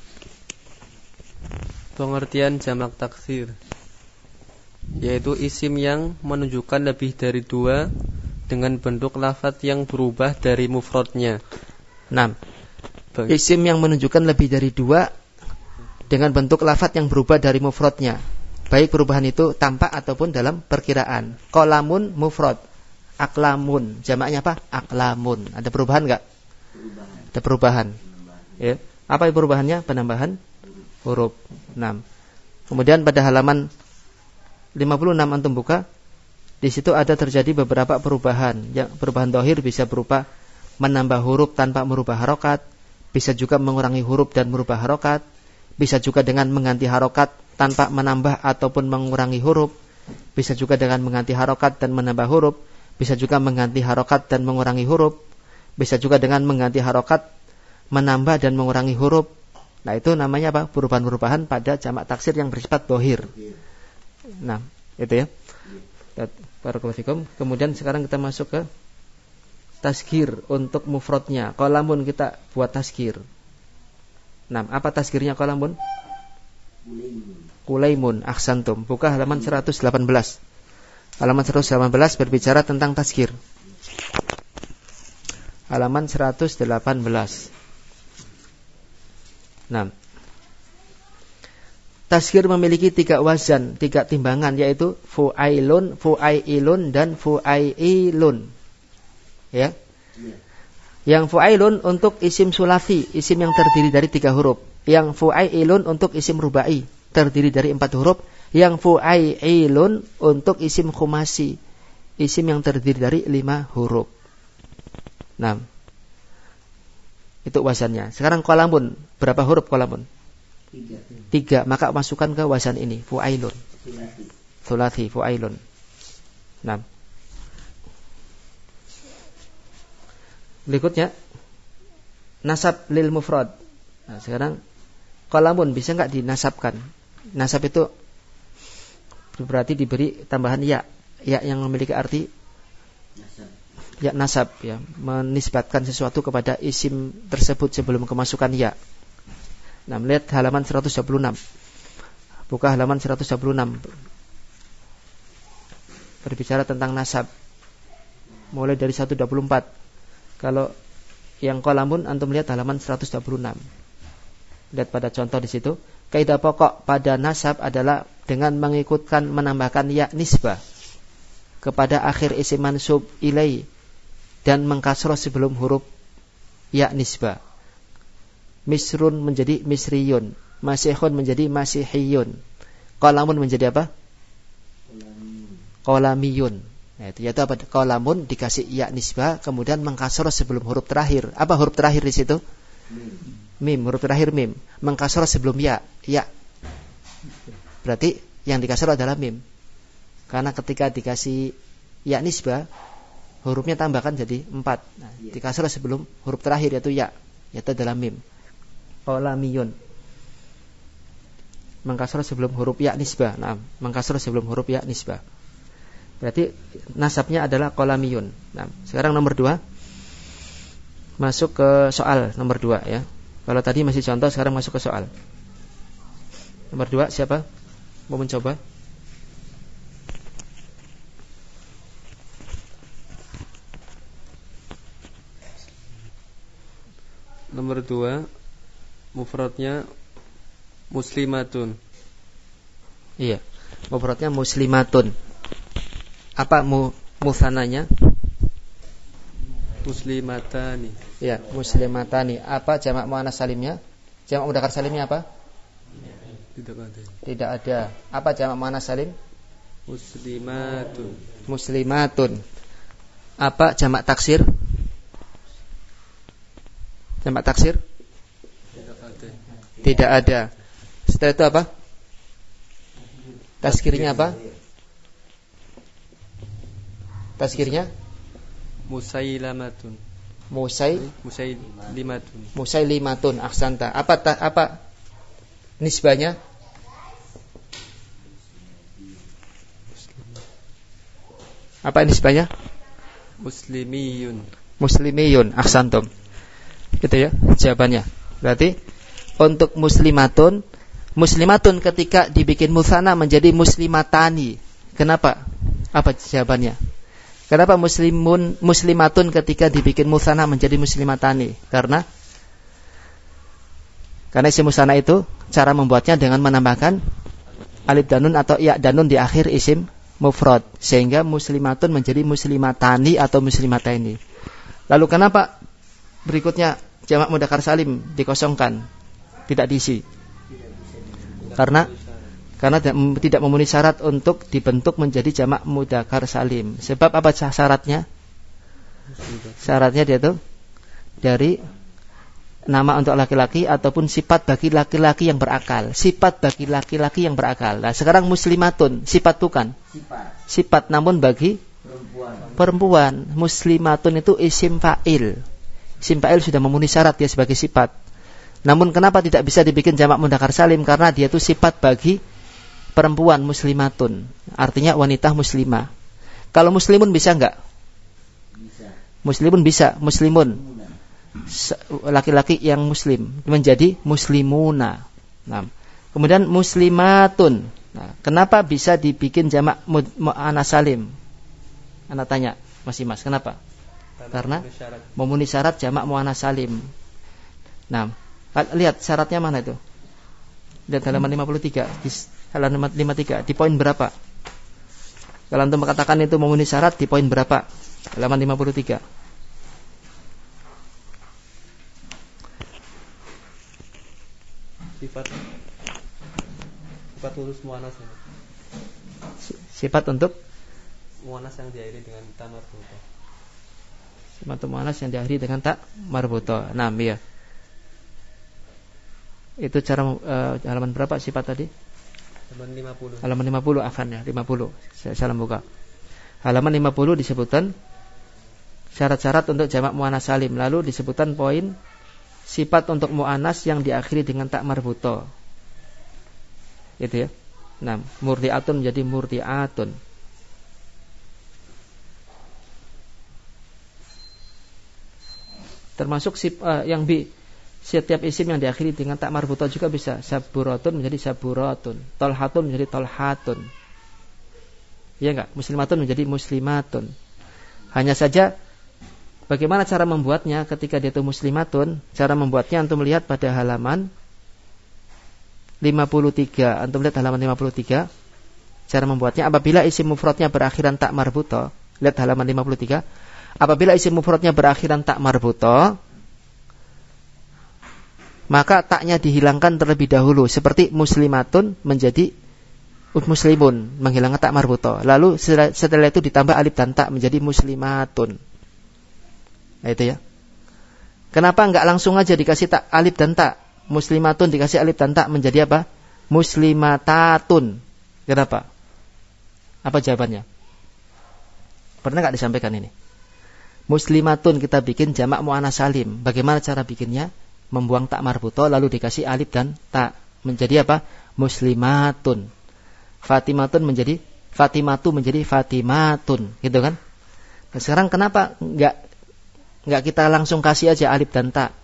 Pengertian jamak taksir yaitu isim yang menunjukkan lebih dari dua dengan bentuk lafadz yang berubah dari mufradnya. 6. Isim yang menunjukkan lebih dari dua dengan bentuk lafadz yang berubah dari mufradnya, baik perubahan itu tampak ataupun dalam perkiraan. Qalamun mufrad, aklamun jamaknya apa? Aklamun. Ada perubahan enggak? Ada perubahan. Ya. Apa perubahannya? Penambahan huruf. 6. Kemudian pada halaman 56 antum buka, di situ ada terjadi beberapa perubahan. Yang perubahan dhahir bisa berupa menambah huruf tanpa merubah harokat, bisa juga mengurangi huruf dan merubah harokat, bisa juga dengan mengganti harokat tanpa menambah ataupun mengurangi huruf, bisa juga dengan mengganti harokat dan menambah huruf, bisa juga mengganti harokat dan mengurangi huruf, bisa juga dengan mengganti harokat, menambah dan mengurangi huruf. Nah, itu namanya apa? Perubahan-perubahan pada jamak taksir yang bersifat dhahir. Nah, itu ya. Barakallahu fikum. Kemudian sekarang kita masuk ke tazkir untuk mufradnya. Qalamun kita buat tazkir. Nah, apa tazkirnya qalamun? Kulaimun. Ahsantum. Buka halaman 118. Halaman 118 berbicara tentang tazkir. Halaman 118. Nah, tazkir memiliki 3 wazan, 3 timbangan, yaitu fu'ailun, fu'ailun, dan fu'ailun. Ya. Yang fu'ailun untuk isim sulasi, isim yang terdiri dari 3 huruf. Yang fu'ailun untuk isim rubai, terdiri dari 4 huruf. Yang fu'ailun untuk isim khumasi, isim yang terdiri dari 5 huruf. Nah, itu wazannya. Sekarang qalamun, berapa huruf qalamun? 3. Maka masukkan ke wazan ini, fu'ailun. Thulathi, fu'ailun. 6. Berikutnya nasab lil mufrad. Nah, sekarang qalamun bisa enggak dinasabkan? Nasab itu berarti diberi tambahan ya, ya yang memiliki arti ya nasab, ya, menisbatkan sesuatu kepada isim tersebut sebelum kemasukan ya. Nah, melihat halaman 126. Buka halaman 126. Berbicara tentang nasab. Mulai dari 124. Kalau yang qalamun antum lihat halaman 126. Lihat pada contoh di situ. Kaidah pokok pada nasab adalah dengan mengikutkan menambahkan ya nisbah kepada akhir isim mansub ilai dan mengkasroh sebelum huruf ya nisbah. Misrun menjadi misriyun, masihun menjadi masihiyun, qalamun menjadi apa? Qalamiyun. Nah, itu yaitu apa? Qalamun dikasih ya nisbah kemudian mengkasroh sebelum huruf terakhir. Apa huruf terakhir di situ? Mim, huruf terakhir mim. Mengkasroh sebelum ya, ya. Berarti yang dikasroh adalah mim. Karena ketika dikasih ya nisbah, hurufnya tambahkan jadi 4. Nah, dikasroh sebelum huruf terakhir yaitu ya, yaitu adalah mim. Qalamiyun. Mengkasroh sebelum huruf ya nisbah. Nah, mengkasroh sebelum huruf ya nisbah. Berarti nasabnya adalah qalamiyun. Nah, sekarang nomor 2. Masuk ke soal nomor 2 ya. Kalau tadi masih contoh, sekarang masuk ke soal. Nomor 2 siapa? Mau mencoba? Nomor 2, mufradnya muslimatun. Iya, mufradnya muslimatun. Apa musananya? Muslimatani. Iya, muslimatani. Apa jamak muannats salimnya? Jamak mudzakkar salimnya apa? Tidak ada. Tidak ada. Apa jamak muannats salim? Muslimatun. Muslimatun. Apa jamak taksir? Jamak taksir? Tidak ada. Setelah itu apa? Tazkirnya apa? Tazkirnya? Musailamatun. Musailamatun. Musailimatun. Musailamatun. Ahsanta. Apa Nisbahnya apa nisbahnya? Muslimiyun. Ahsantum. Gitu ya jawabannya. Berarti untuk muslimatun ketika dibikin musanna menjadi muslimatani. Kenapa? Apa jawabannya? Kenapa muslimatun ketika dibikin musanna menjadi muslimatani? Karena isim musanna itu cara membuatnya dengan menambahkan alif dan nun atau ya dan nun di akhir isim mufrad, sehingga muslimatun menjadi muslimatani atau muslimataini. Lalu kenapa berikutnya jamak mudzakkar salim dikosongkan, tidak diisi? Karena tidak memenuhi syarat untuk dibentuk menjadi jamak mudzakkar salim. Sebab apa syaratnya? Syaratnya dia tuh dari nama untuk laki-laki ataupun sifat bagi laki-laki yang berakal. Sifat bagi laki-laki yang berakal. Nah, sekarang muslimatun, sifat bukan? Sifat namun bagi perempuan. Muslimatun itu isim fa'il. Isim fa'il sudah memenuhi syarat dia sebagai sifat. Namun kenapa tidak bisa dibikin jamak mudzakkar salim? Karena dia itu sifat bagi perempuan, muslimatun. Artinya wanita muslimah. Kalau muslimun bisa enggak? Muslimun bisa, muslimun. Laki-laki yang muslim menjadi muslimuna. Nah, kemudian muslimatun. Nah, kenapa bisa dibikin jamak muannas salim? Anak tanya, Mas, kenapa? Karena memenuhi syarat jamak muannas salim. Nah, lihat syaratnya mana itu? Lihat halaman 53. Halaman 53 di poin berapa? Kalau antum mengatakan itu memenuhi syarat di poin berapa? Halaman 53. Sifat lulus muannas. Sifat untuk muannas yang diakhiri dengan ta marbuto. Sifat muannas yang diakhiri dengan ta marbuto. Nah, iya. Itu cara halaman berapa sifat tadi? Halaman 50 afan ya, 50. Saya salah buka. Halaman 50 disebutkan syarat-syarat untuk jamak muannas salim, lalu disebutkan poin sifat untuk muannas yang diakhiri dengan ta marbuto. Itu ya. Nah, murdiatun menjadi murdiatun. Termasuk yang setiap isim yang diakhiri dengan ta marbuto juga bisa. Saburatun menjadi saburatun, tolhatun menjadi tolhatun. Iya enggak? Muslimatun menjadi muslimatun. Hanya saja bagaimana cara membuatnya ketika dia itu muslimatun? Cara membuatnya antum lihat pada halaman 53. Antum lihat halaman 53. Cara membuatnya apabila isim mufradnya berakhiran ta marbuto. Lihat halaman 53. Apabila isim mufradnya berakhiran ta marbuto, maka taknya dihilangkan terlebih dahulu, seperti muslimatun menjadi muslimun, menghilangkan ta marbuto. Lalu setelah itu ditambah alif dan ta menjadi muslimatun. Nah, itu ya. Kenapa enggak langsung aja dikasih tak alif dan ta? Muslimatun dikasih alif dan ta menjadi apa? Muslimatatun. Kenapa? Apa jawabannya? Pernah enggak disampaikan ini? Muslimatun kita bikin jamak muannas salim. Bagaimana cara bikinnya? Membuang tak marbuto lalu dikasih alif dan ta menjadi apa? Muslimatun. Fatimatu menjadi Fatimatun, gitu kan? Nah, sekarang kenapa enggak kita langsung kasih aja alif dan ta?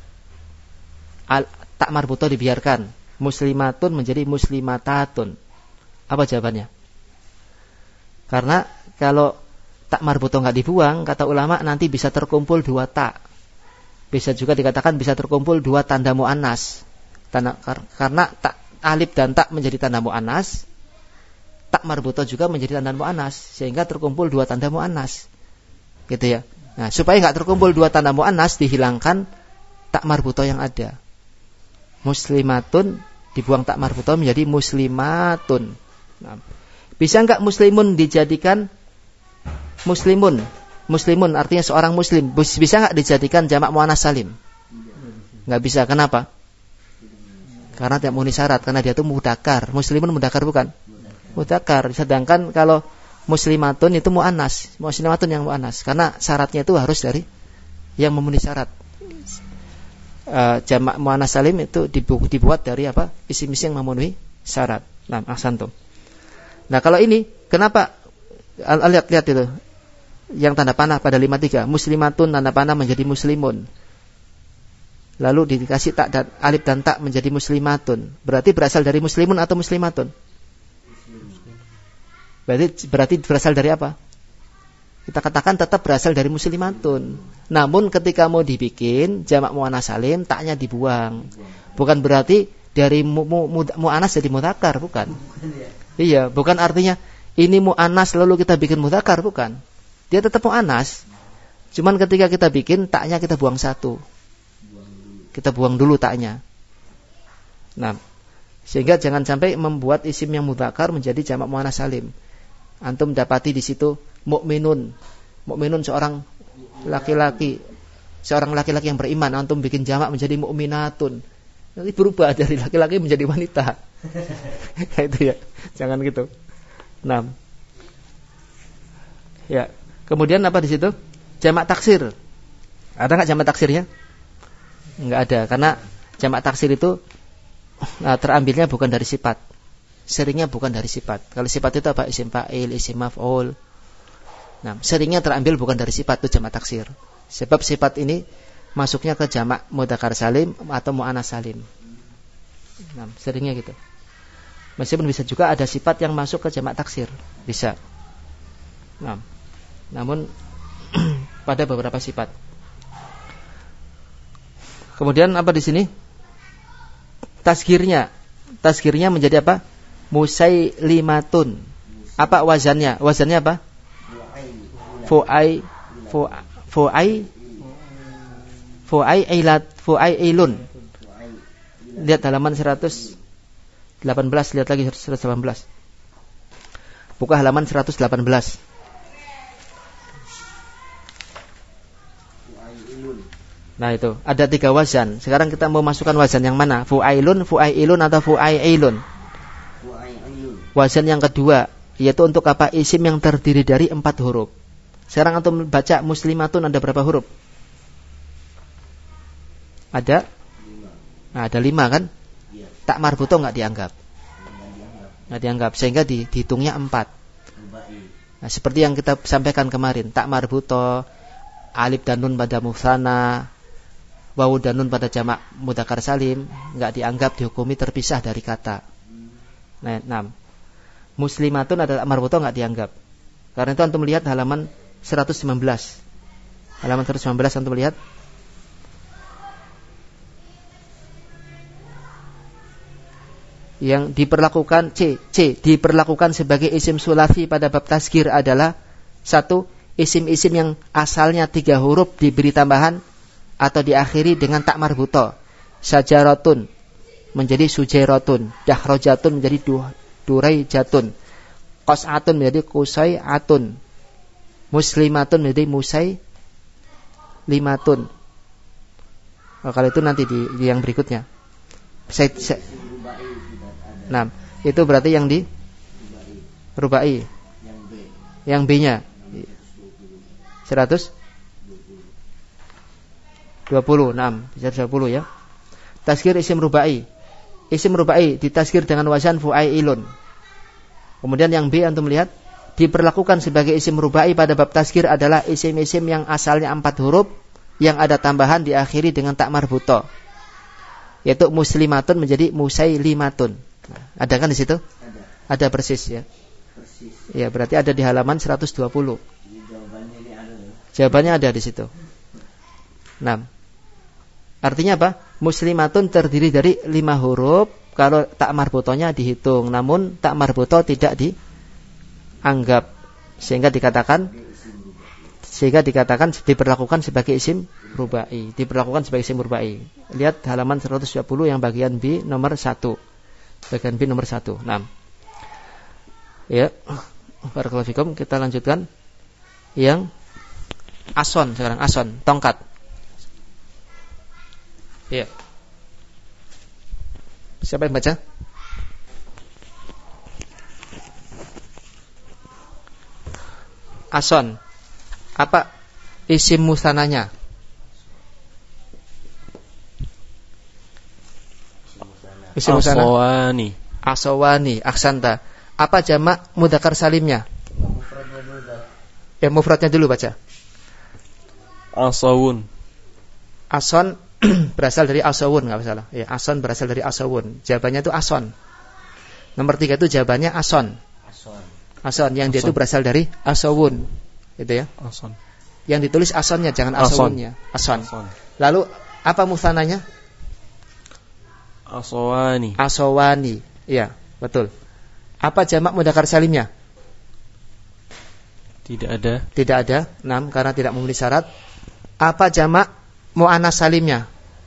Tak marbuto dibiarkan. Muslimatun menjadi muslimatatun. Apa jawabannya? Karena kalau tak marbuto enggak dibuang, kata ulama nanti bisa terkumpul dua tak. Bisa juga dikatakan bisa terkumpul dua tanda muannas. Karena tak alif dan tak menjadi tanda muannas, tak marbuto juga menjadi tanda muannas, sehingga terkumpul dua tanda muannas. Gitu ya. Nah, supaya enggak terkumpul dua tanda muannas, dihilangkan tak marbuto yang ada. Muslimatun dibuang tak marbuto menjadi muslimatun. Nah, bisa enggak muslimun dijadikan muslimun? Muslimun artinya seorang muslim. Bisa enggak dijadikan jamak muannas salim? Enggak bisa. Kenapa? Karena tidak memenuhi syarat. Karena dia itu mudzakkar. Muslimun mudzakkar bukan? Mudzakkar. Sedangkan kalau muslimatun itu muannas. Muslimatun yang muannas. Karena syaratnya itu harus dari yang memenuhi syarat. jamak muannas salim itu dibuat dari apa? Isim-isim yang memenuhi syarat. Nah, ahsantum. Nah, kalau ini kenapa lihat itu. Yang tanda panah pada 53, muslimatun tanda panah menjadi muslimun. Lalu dikasih tak dan alif dan tak menjadi muslimatun. Berarti berasal dari muslimun atau muslimatun? Berarti berasal dari apa? Kita katakan tetap berasal dari muslimatun. Namun ketika mau dibikin jamak muannas salim, taknya dibuang. Bukan berarti dari muannas jadi mudzakkar, bukan. Iya, bukan artinya ini muannas lalu kita bikin mudzakkar, bukan. Dia tetap muannas. Cuman ketika kita bikin taknya kita buang satu. Kita buang dulu taknya. Nah, sehingga jangan sampai membuat isim yang mudzakkar menjadi jamak muannas salim. Antum dapati di situ mukminun. Mukminun seorang laki-laki yang beriman, antum bikin jamak menjadi mukminatun. Nanti berubah dari laki-laki menjadi wanita. Itu ya. Jangan gitu. Nah. Ya. Kemudian apa di situ? Jamak taksir. Ada enggak jamak taksirnya? Enggak ada, karena jamak taksir itu terambilnya bukan dari sifat. Seringnya bukan dari sifat. Kalau sifat itu apa? Isim fa'il, isim maf'ul. Nah, seringnya terambil bukan dari sifat, itu jamak taksir. Sebab sifat ini masuknya ke jamak mudzakkar salim atau muannas salim. Nah, seringnya gitu. Meskipun bisa juga ada sifat yang masuk ke jamak taksir, bisa. Nah, namun pada beberapa sifat. Kemudian apa di sini? Tasghirnya menjadi apa? Musailimatun. Apa wazannya? Wazannya apa? Fu'ailun. Lihat halaman 118, lihat lagi 118. Buka halaman 118. Nah itu, ada 3 wazan. Sekarang kita mau masukkan wazan yang mana? Fu'ailun, fu'ailun atau fu'ailun? Wazan yang kedua, yaitu untuk apa? Isim yang terdiri dari 4 huruf. Sekarang antum baca muslimatun ada berapa huruf? Ada? Nah, ada 5 kan? Tak marbuto enggak dianggap. Enggak dianggap, sehingga dihitungnya 4. Nah, seperti yang kita sampaikan kemarin, tak marbuto, alif dan nun pada mufrana, wawu dan nun pada jamak mudzakkar salim, enggak dianggap, dihukumi terpisah dari kata. Nah, 6. Muslimatun adalah marbuto enggak dianggap. Karena itu antum lihat halaman 119. Halaman 119 antum lihat. Yang diperlakukan diperlakukan sebagai isim sulasi pada bab tasghir adalah 1. Isim-isim yang asalnya 3 huruf diberi tambahan atau diakhiri dengan tak marbuto. Syajaratun menjadi sujairatun, dahrojatun menjadi duraijatun, qas'atun menjadi qusai'atun, muslimatun menjadi musailimatun. Kalau itu nanti di yang berikutnya. Nah, itu berarti yang di rubai. Yang B-nya 120. Bisa 20 ya. Tasghir isim rubai. Isim rubai ditasghir dengan wazan fu'ailun. Kemudian yang B antum lihat, diperlakukan sebagai isim rubai pada bab tasghir adalah isim-isim yang asalnya 4 huruf yang ada tambahan diakhiri dengan tak marbuto. Yaitu muslimatun menjadi musailimatun. Nah, ada kan di situ? Ada persis ya. Ya, berarti ada di halaman 120. Jawabannya ada di situ. Nah, artinya apa? Muslimatun terdiri dari 5 huruf. Kalau tak marbutonya dihitung, namun tak marbuto tidak dianggap, sehingga dikatakan diperlakukan sebagai isim rubai. Diperlakukan sebagai isim rubai. Lihat halaman 120 yang bagian B nomor 1. Bagian B nomor 1. Nah, ya, barakallahu fikum. Kita lanjutkan yang ason sekarang. Ason, tongkat. Ya. Siapa yang baca? Ason. Apa isim musananya? Isim musanna. Asawani. Asawani, ahsanta. Apa jamak mudzakkar salimnya? Ya, mufradnya dulu baca. Asawun. Ason berasal dari asawun, enggak masalah. Ya, ason berasal dari asawun. Jawabannya itu ason. Nomor 3 itu jawabannya ason. Ason yang dia itu berasal dari asawun. Gitu ya. Ason. Yang ditulis asonnya, jangan asawunnya. Ason. Lalu apa musananya? Asawani. Asawani. Iya, betul. Apa jamak mudzakkar salimnya? Tidak ada. Tidak ada. 6 karena tidak memenuhi syarat. Apa jamak muannas salimnya?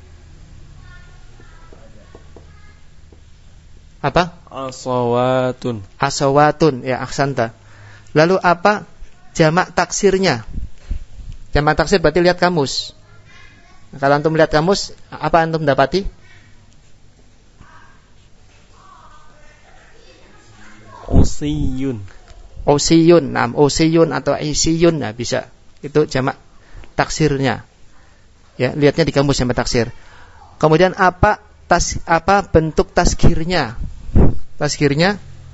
Apa? Asawatun. Asawatun, ya, ahsanta. Lalu apa jamak taksirnya? Jamak taksir berarti lihat kamus. Kalau antum lihat kamus, apa antum dapati? Usiyun. Usiyun, usiyun atau isiyun, nah bisa. Itu jamak taksirnya. Ya, lihatnya di kamus jamak taksir. Kemudian apa bentuk taskirnya? Taskirnya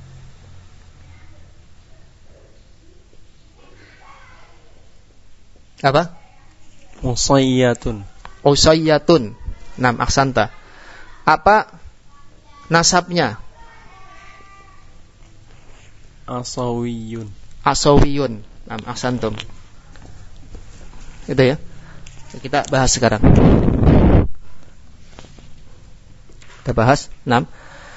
apa? Usayyatun. Usayyatun. 6 aksanta. Apa nasabnya? Asawiyun. Asawiyun. 6 aksantum. Itu ya. Kita bahas sekarang. Kita bahas 6.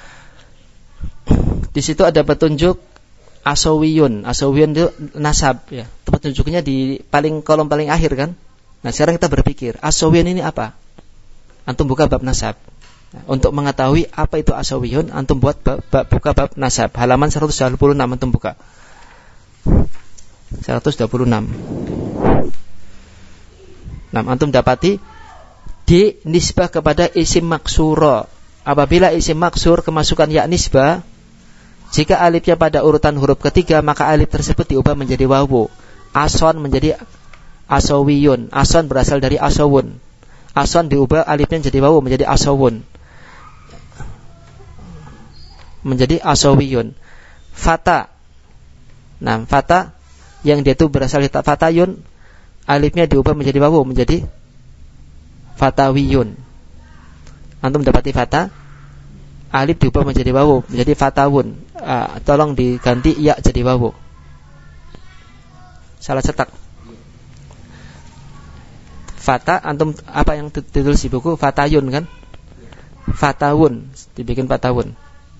Di situ ada petunjuk asawiyun. Asawiyun itu nasab ya. Petunjuknya di kolom paling akhir kan. Nah, sekarang kita berpikir, asawiyun ini apa? Antum buka bab nasab. Nah, untuk mengetahui apa itu asawiyun, antum buka bab nasab. Halaman 126 antum buka. 126. Nah, antum dapati di nisbah kepada isim maksura. Apabila isim maksur kemasukan ya nisbah, jika alifnya pada urutan huruf ketiga, maka alif tersebut diubah menjadi wawu. Ason menjadi asawiyun. Ason berasal dari asawun. Ason diubah alifnya menjadi wawu menjadi asawun. Menjadi asawiyun. Fata. Nah, fata yang dia itu berasal dari fatayun, alifnya diubah menjadi wawu menjadi fatawiyun. Antum dapati fata, alif diubah menjadi wawu menjadi fatawun. Tolong diganti ya jadi wawu. Salah cetak. Fata, antum apa yang ditulis di buku? Fatayun kan? Fatawun, dibikin fatawun.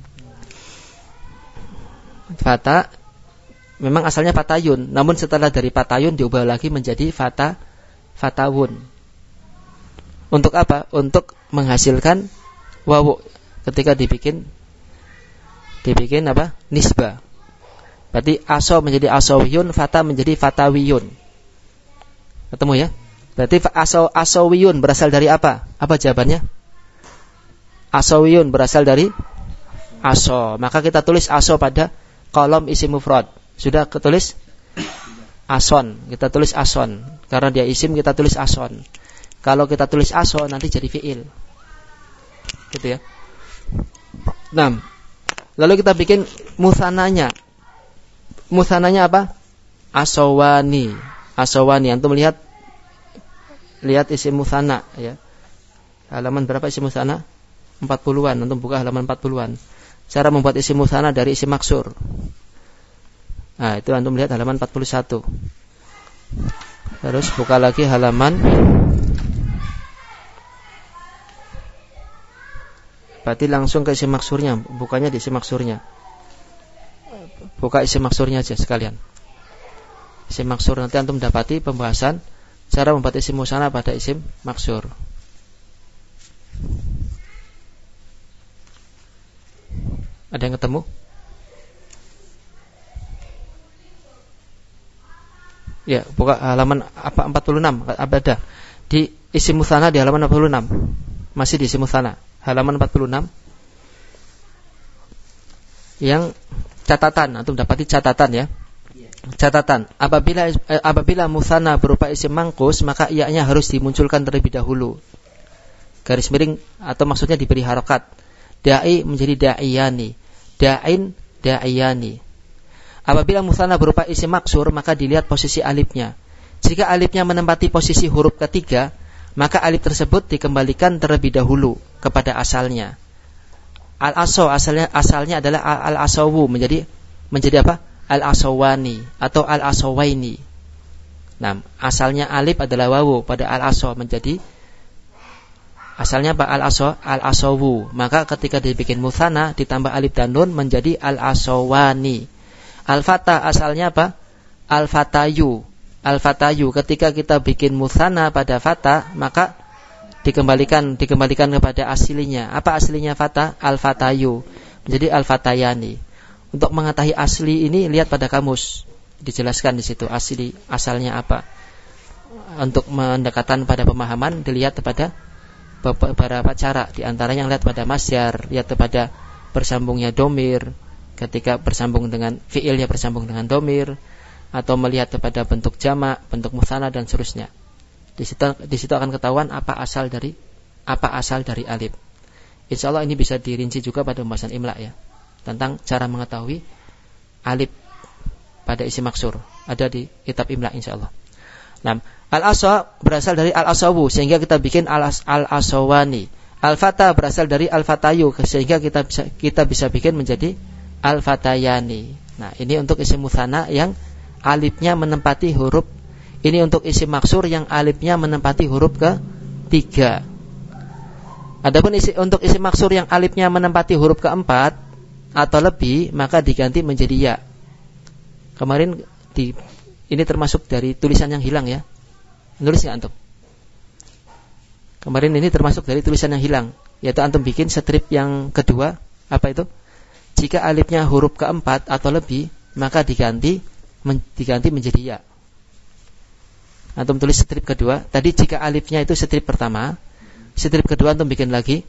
Fata memang asalnya fatayun, namun setelah dari fatayun diubah lagi menjadi fatawun. Untuk apa? Untuk menghasilkan wawu ketika dibikin apa? Nisbah. Berarti aso menjadi asawiyun, fata menjadi fatawiyun. Ketemu ya? Berarti asawiyun berasal dari apa? Apa jawabannya? Asawiyun berasal dari aso. Maka kita tulis aso pada kolom isim mufrad. Sudah ketulis? Ason. Kita tulis ason. Karena dia isim kita tulis ason. Kalau kita tulis aso nanti jadi fi'il. Gitu ya. Nah, lalu kita bikin musananya. Musananya apa? Asawani. Asawani. Antum lihat isim musana ya. Halaman berapa isim musana? 40-an. Antum buka halaman 40-an. Cara membuat isim musana dari isim maksur. Nah, itu antum lihat halaman 41. Terus buka lagi halaman. Berarti langsung ke isim maksurnya, bukannya di isim maksurnya. Buka isim maksurnya aja sekalian. Isim maksur, nanti antum dapati pembahasan cara membuat isim musana pada isim maksur. Ada yang ketemu? Ya, buka halaman 46. Ada di isim musana di halaman 46. Masih di isim musana, halaman 46. Yang catatan, antum dapati catatan ya. Catatan, apabila musana berupa isim mangkus, maka ia-nya harus dimunculkan terlebih dahulu. Garis miring atau maksudnya diberi harokat. Da'i menjadi da'iyani. Da'in, da'iyani. Apabila mutsanna berupa isim maksur, maka dilihat posisi alifnya. Jika alifnya menempati posisi huruf ketiga, maka alif tersebut dikembalikan terlebih dahulu kepada asalnya. Al-asaw asalnya adalah al-asawu menjadi apa? Al-asawani atau al-asawaini. Nah, asalnya alif adalah wawu pada al-asaw menjadi asalnya apa? Al-asawu. Maka ketika dibikin mutsanna ditambah alif dan nun menjadi al-asawani. Al-fata asalnya apa? Al-fatayu. Al-fatayu ketika kita bikin mutsanna pada fata, maka dikembalikan kepada aslinya. Apa aslinya fata? Al-fatayu. Menjadi al-fatayani. Untuk mengetahui asli ini lihat pada kamus. Dijelaskan di situ asalnya apa. Untuk mendekatan pada pemahaman dilihat pada beberapa cara. Di antaranya lihat pada masyar, lihat pada bersambungnya domir. Ketika bersambung dengan fi'ilnya bersambung dengan domir, atau melihat kepada bentuk jamak, bentuk mutsanna dan seterusnya. Di situ akan ketahuan apa asal dari alif. Insyaallah ini bisa dirinci juga pada pembahasan imla ya, tentang cara mengetahui alif pada isim maksur. Ada di kitab imla insyaallah. Nah, al-asa berasal dari al-asawu sehingga kita bikin al-asawani. Al-fata berasal dari al-fatayu sehingga kita bisa bikin menjadi al-fatayani. Nah, ini untuk isim mutsanna yang alifnya menempati huruf. Ini untuk isim maksur yang alifnya menempati huruf ke-3. Adapun untuk isim maksur yang alifnya menempati huruf ke-4 atau lebih, maka diganti menjadi ya. Kemarin ini termasuk dari tulisan yang hilang ya. Nulis enggak antum? Kemarin ini termasuk dari tulisan yang hilang, yaitu antum bikin strip yang kedua. Apa itu? Jika alifnya huruf ke-4 atau lebih, maka diganti menjadi ya. Antum tulis strip kedua. Tadi jika alifnya itu strip pertama, strip kedua antum bikin lagi.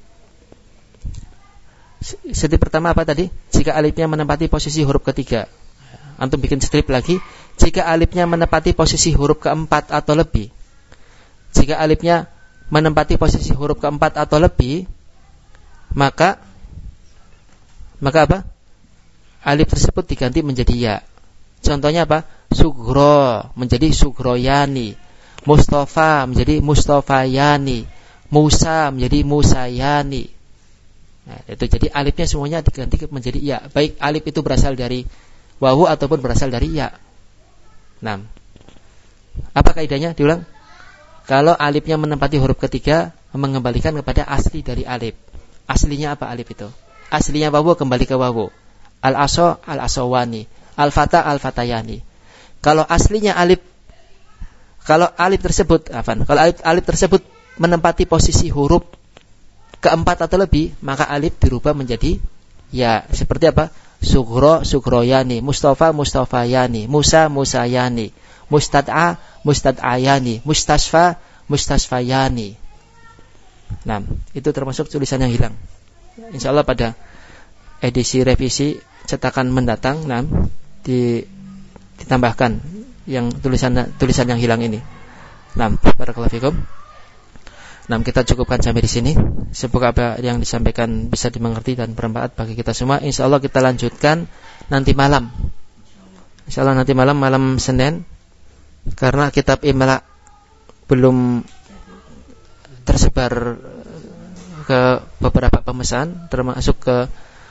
Strip pertama apa tadi? Jika alifnya menempati posisi huruf ketiga, antum bikin strip lagi. Jika alifnya menempati posisi huruf ke-4 atau lebih, jika alifnya menempati posisi huruf ke-4 atau lebih, maka apa? Alif tersebut diganti menjadi ya. Contohnya apa? Sugro menjadi sugroyani, Mustafa menjadi mustafayani, Musa menjadi musayani. Nah, itu jadi alifnya semuanya diganti menjadi ya. Baik alif itu berasal dari wawu ataupun berasal dari ya. Nah, apa kaidahnya? Diulang. Kalau alifnya menempati huruf ketiga, mengembalikan kepada asli dari alif. Aslinya apa alif itu? Aslinya wawu kembali ke wawu. Al-aso, al-asawani. Al-fata, al-fatayani. Kalau aslinya alif, kalau alif tersebut menempati posisi huruf ke-4 atau lebih, maka alif dirubah menjadi ya. Seperti apa? Sugro, sugroyani. Mustafa, mustafayani. Musa, musayani. Mustad'a, mustad'ayani. Mustasfa, mustasfayani. Nah, itu termasuk tulisan yang hilang. InsyaAllah pada edisi revisi cetakan mendatang, ditambahkan yang tulisan yang hilang ini. Barakallahu fikum. Kita cukupkan sampai di sini. Semoga apa yang disampaikan bisa dimengerti dan bermanfaat bagi kita semua. InsyaAllah kita lanjutkan nanti malam. InsyaAllah nanti malam Senin, karena kitab imla belum tersebar ke beberapa pemesan, termasuk ke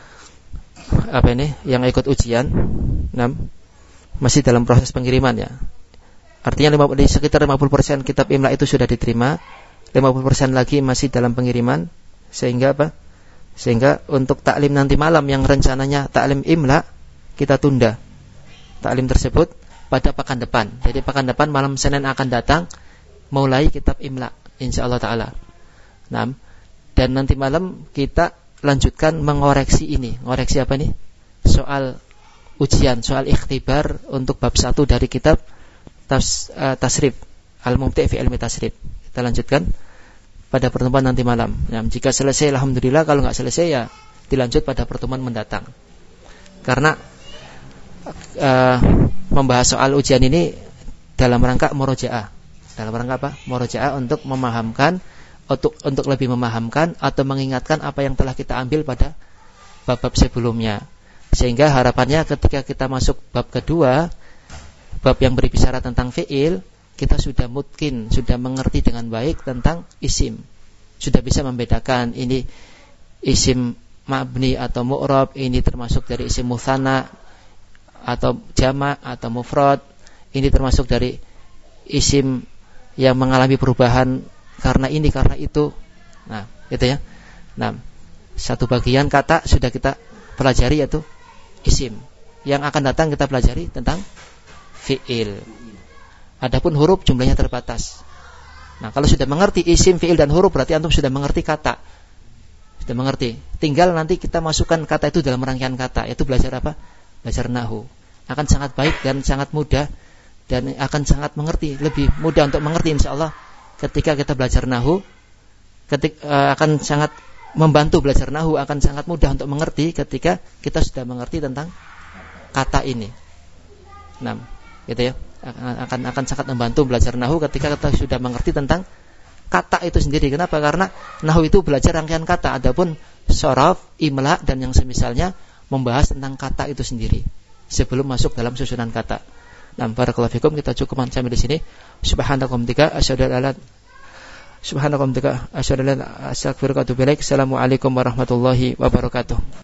yang ikut ujian. Masih dalam proses pengiriman ya. Artinya sekitar 50% kitab imla itu sudah diterima, 50% lagi masih dalam pengiriman. Sehingga untuk taklim nanti malam yang rencananya taklim imla, kita tunda taklim tersebut pada pekan depan. Jadi pekan depan malam Senin akan datang mulai kitab imla insyaallah taala. Dan nanti malam kita lanjutkan mengoreksi ini. Ngoreksi apa nih? Soal ujian, soal ikhtibar untuk bab 1 dari kitab Tasrif Al-Mumti' fi Ilmi Tasrif. Kita lanjutkan pada pertemuan nanti malam. Jika selesai alhamdulillah, kalau enggak selesai ya dilanjut pada pertemuan mendatang. Karena membahas soal ujian ini dalam rangka murojaah. Dalam rangka apa? Murojaah untuk memahamkan untuk lebih memahamkan atau mengingatkan apa yang telah kita ambil pada bab-bab sebelumnya. Sehingga harapannya ketika kita masuk bab kedua, bab yang berbicara tentang fi'il, kita sudah mungkin, sudah mengerti dengan baik tentang isim. Sudah bisa membedakan ini isim mabni atau mu'rab, ini termasuk dari isim mutsanna atau jamak atau mufrad, ini termasuk dari isim yang mengalami perubahan karena ini, karena itu. Nah, gitu ya. Nah, satu bagian kata sudah kita pelajari, yaitu isim. Yang akan datang kita pelajari tentang fi'il. Adapun huruf jumlahnya terbatas. Nah, kalau sudah mengerti isim, fi'il dan huruf, berarti antum sudah mengerti kata. Sudah mengerti. Tinggal nanti kita masukkan kata itu dalam rangkaian kata, yaitu belajar apa? Belajar nahwu. Akan sangat baik dan sangat mudah, dan akan sangat mengerti, lebih mudah untuk mengerti insyaallah ketika kita belajar nahwu. Akan sangat membantu belajar nahwu, akan sangat mudah untuk mengerti ketika kita sudah mengerti tentang kata ini. Nah, gitu ya. Akan sangat membantu belajar nahwu ketika kita sudah mengerti tentang kata itu sendiri. Kenapa? Karena nahwu itu belajar rangkaian kata. Adapun sharaf, imla dan yang semisalnya membahas tentang kata itu sendiri sebelum masuk dalam susunan kata. Nah, barakallahu fikum, kita cukupkan sampai di sini. Subhanallahi asyhadu an la Assalamualaikum warahmatullahi wabarakatuh.